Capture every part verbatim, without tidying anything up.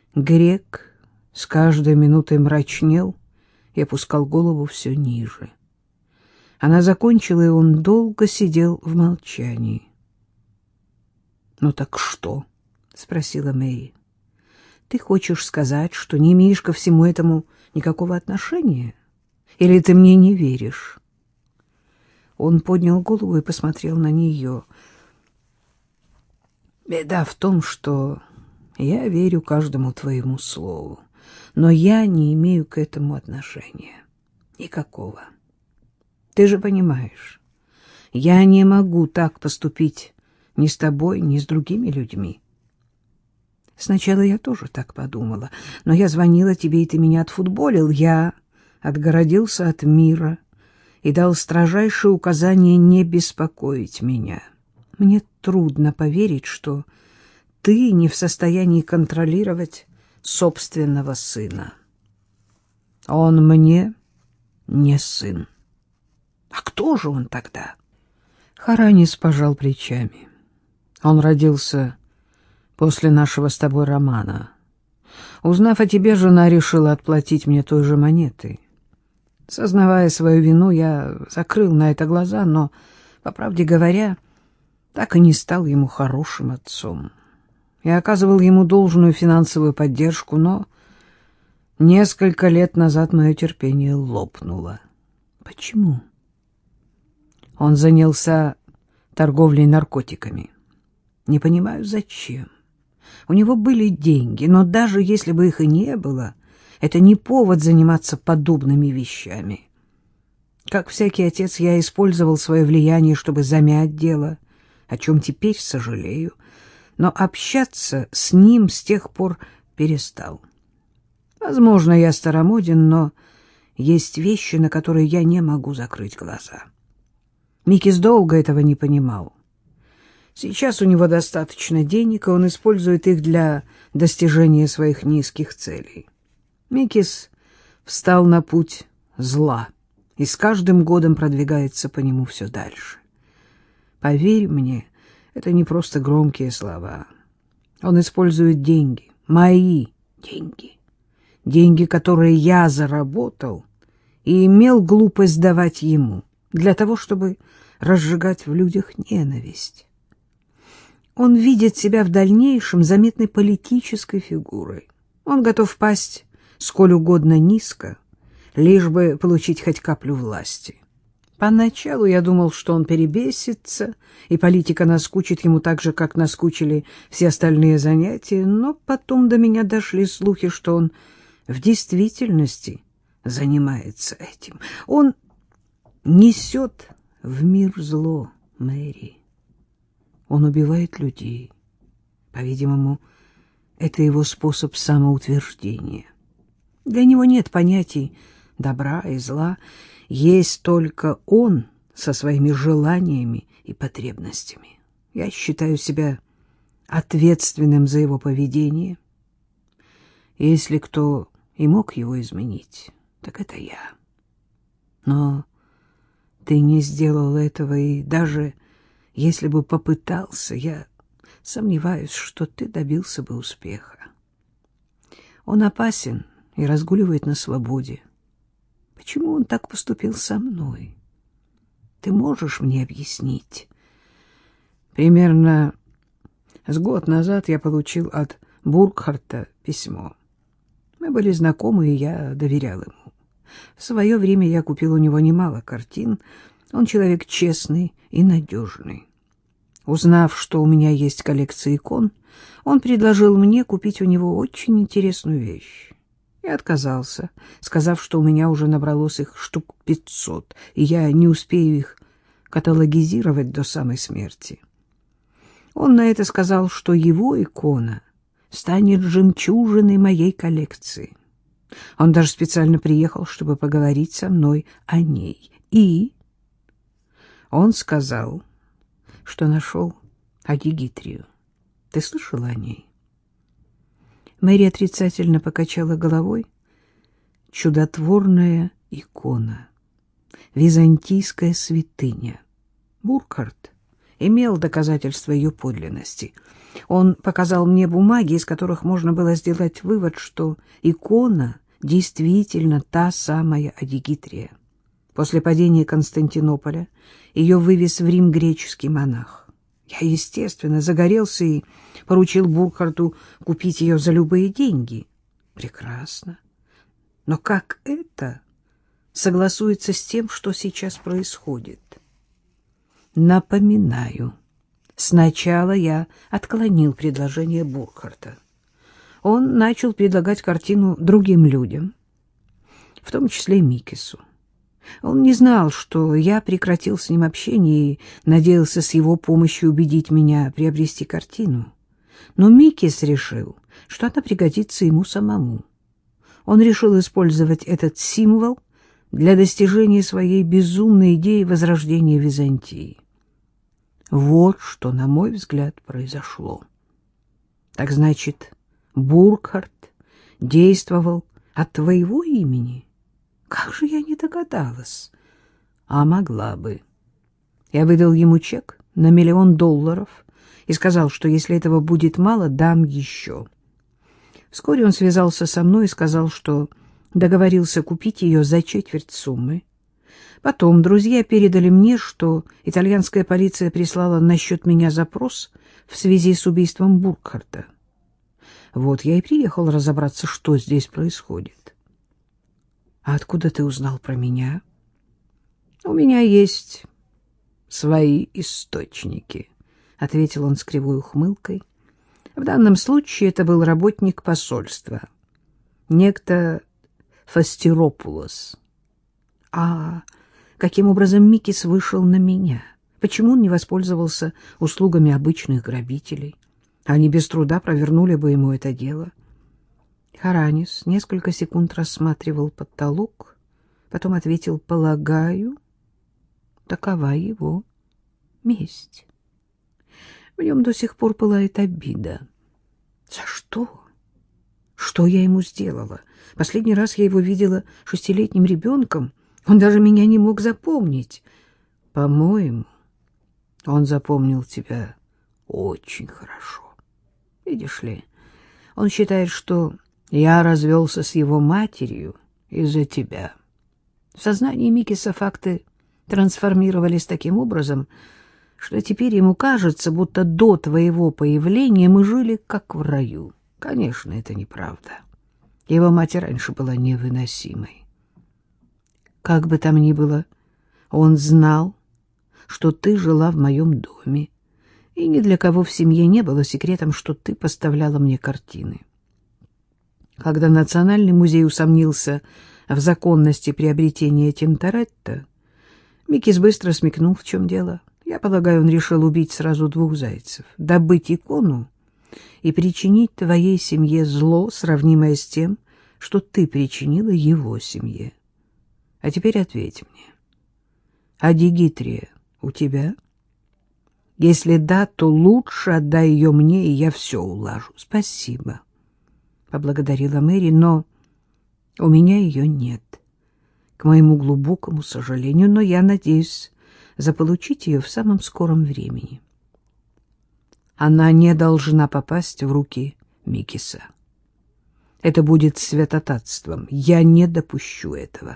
Грек с каждой минутой мрачнел и опускал голову все ниже. Она закончила, и он долго сидел в молчании. — Ну так что? — спросила Мэри. — Ты хочешь сказать, что не имеешь ко всему этому никакого отношения? Или ты мне не веришь? Он поднял голову и посмотрел на нее. — Беда в том, что я верю каждому твоему слову, но я не имею к этому отношения. Никакого. Ты же понимаешь, я не могу так поступить ни с тобой, ни с другими людьми. Сначала я тоже так подумала, но я звонила тебе, и ты меня отфутболил. Я отгородился от мира и дал строжайшее указание не беспокоить меня. Мне трудно поверить, что ты не в состоянии контролировать собственного сына. Он мне не сын. А кто же он тогда? Харанис пожал плечами. Он родился после нашего с тобой романа. Узнав о тебе, жена решила отплатить мне той же монетой. Сознавая свою вину, я закрыл на это глаза, но, по правде говоря, так и не стал ему хорошим отцом. Я оказывал ему должную финансовую поддержку, но несколько лет назад мое терпение лопнуло. Почему? Он занялся торговлей наркотиками. Не понимаю, зачем. У него были деньги, но даже если бы их и не было, это не повод заниматься подобными вещами. Как всякий отец, я использовал свое влияние, чтобы замять дело, о чем теперь сожалею, но общаться с ним с тех пор перестал. Возможно, я старомоден, но есть вещи, на которые я не могу закрыть глаза. Микис долго этого не понимал. Сейчас у него достаточно денег, и он использует их для достижения своих низких целей. Микис встал на путь зла и с каждым годом продвигается по нему все дальше. Поверь мне, это не просто громкие слова. Он использует деньги, мои деньги, деньги, которые я заработал и имел глупость давать ему, для того, чтобы разжигать в людях ненависть. Он видит себя в дальнейшем заметной политической фигурой. Он готов пасть сколь угодно низко, лишь бы получить хоть каплю власти. Поначалу я думал, что он перебесится, и политика наскучит ему так же, как наскучили все остальные занятия, но потом до меня дошли слухи, что он в действительности занимается этим. Он несет в мир зло, Мэри. Он убивает людей. По-видимому, это его способ самоутверждения. Для него нет понятий добра и зла. Есть только он со своими желаниями и потребностями. Я считаю себя ответственным за его поведение. Если кто и мог его изменить, так это я. Но ты не сделал этого, и даже если бы попытался, я сомневаюсь, что ты добился бы успеха. Он опасен и разгуливает на свободе. Почему он так поступил со мной? Ты можешь мне объяснить? Примерно с год назад я получил от Буркхарта письмо. Мы были знакомы, и я доверял ему. В свое время я купил у него немало картин. Он человек честный и надежный. Узнав, что у меня есть коллекция икон, он предложил мне купить у него очень интересную вещь. Я отказался, сказав, что у меня уже набралось их штук пятьсот, и я не успею их каталогизировать до самой смерти. Он на это сказал, что его икона станет жемчужиной моей коллекции. Он даже специально приехал, чтобы поговорить со мной о ней. И он сказал, что нашел Адигитрию. Ты слышала о ней? Мэри отрицательно покачала головой. Чудотворная икона, византийская святыня. Буркхарт имел доказательства ее подлинности. Он показал мне бумаги, из которых можно было сделать вывод, что икона действительно та самая Адигитрия. После падения Константинополя ее вывез в Рим греческий монах. Я, естественно, загорелся и поручил Буркхарту купить ее за любые деньги. Прекрасно. Но как это согласуется с тем, что сейчас происходит? Напоминаю, сначала я отклонил предложение Буркхарта. Он начал предлагать картину другим людям, в том числе и Микису. Он не знал, что я прекратил с ним общение и надеялся с его помощью убедить меня приобрести картину. Но Микис решил, что она пригодится ему самому. Он решил использовать этот символ для достижения своей безумной идеи возрождения Византии. Вот что, на мой взгляд, произошло. Так значит, Буркхарт действовал от твоего имени? Как же я не догадалась? А могла бы. Я выдал ему чек на миллион долларов и сказал, что если этого будет мало, дам еще. Вскоре он связался со мной и сказал, что договорился купить ее за четверть суммы. Потом друзья передали мне, что итальянская полиция прислала насчет меня запрос в связи с убийством Буркхарта. Вот я и приехал разобраться, что здесь происходит. — А откуда ты узнал про меня? — У меня есть свои источники, — ответил он с кривой ухмылкой. В данном случае это был работник посольства, некто Фастиропулос. А каким образом Микис вышел на меня? Почему он не воспользовался услугами обычных грабителей? Они без труда провернули бы ему это дело. Харанис несколько секунд рассматривал потолок, потом ответил: полагаю, такова его месть. В нем до сих пор пылает обида. За что? Что я ему сделала? Последний раз я его видела шестилетним ребенком. Он даже меня не мог запомнить. По-моему, он запомнил тебя очень хорошо. Видишь ли, он считает, что я развелся с его матерью из-за тебя. В сознании Микиса факты трансформировались таким образом, что теперь ему кажется, будто до твоего появления мы жили как в раю. Конечно, это неправда. Его мать раньше была невыносимой. Как бы там ни было, он знал, что ты жила в моем доме, и ни для кого в семье не было секретом, что ты поставляла мне картины. Когда Национальный музей усомнился в законности приобретения Тинторетто, Микис быстро смекнул, в чем дело. Я полагаю, он решил убить сразу двух зайцев, добыть икону и причинить твоей семье зло, сравнимое с тем, что ты причинила его семье. А теперь ответь мне. Адигитрия у тебя? Если да, то лучше отдай ее мне, и я все улажу. Спасибо, — поблагодарила Мэри, — но у меня ее нет, к моему глубокому сожалению, но я надеюсь заполучить ее в самом скором времени. Она не должна попасть в руки Микиса. Это будет святотатством. Я не допущу этого.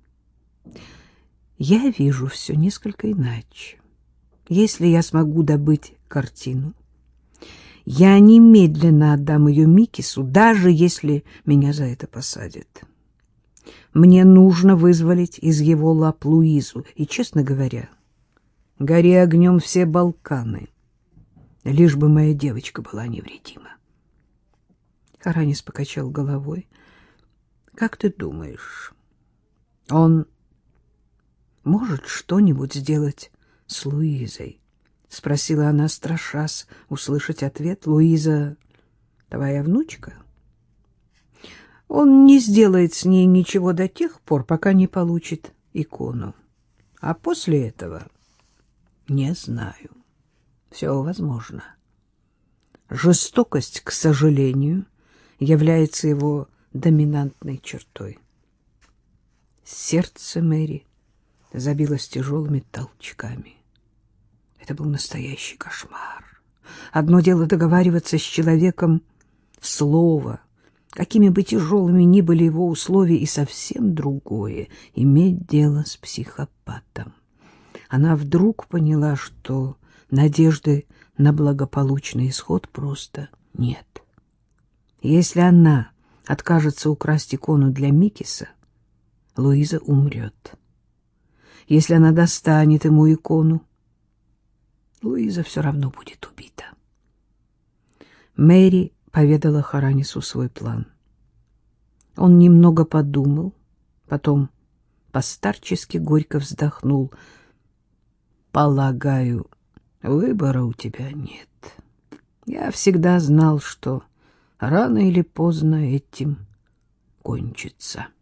Я вижу все несколько иначе. Если я смогу добыть картину, я немедленно отдам ее Микису, даже если меня за это посадят. Мне нужно вызволить из его лап Луизу, и, честно говоря, гори огнем все Балканы, лишь бы моя девочка была невредима. Харанис покачал головой. — Как ты думаешь, он может что-нибудь сделать с Луизой? — спросила она, страшась услышать ответ. — Луиза твоя внучка? — Он не сделает с ней ничего до тех пор, пока не получит икону. А после этого не знаю. Все возможно. Жестокость, к сожалению, является его доминантной чертой. Сердце Мэри забилось тяжелыми толчками. Это был настоящий кошмар. Одно дело договариваться с человеком слова, какими бы тяжелыми ни были его условия, и совсем другое — иметь дело с психопатом. Она вдруг поняла, что надежды на благополучный исход просто нет. Если она откажется украсть икону для Микиса, Луиза умрет. Если она достанет ему икону, Луиза все равно будет убита. Мэри поведала Харанису свой план. Он немного подумал, потом постарчески горько вздохнул. «Полагаю, выбора у тебя нет. Я всегда знал, что рано или поздно этим кончится».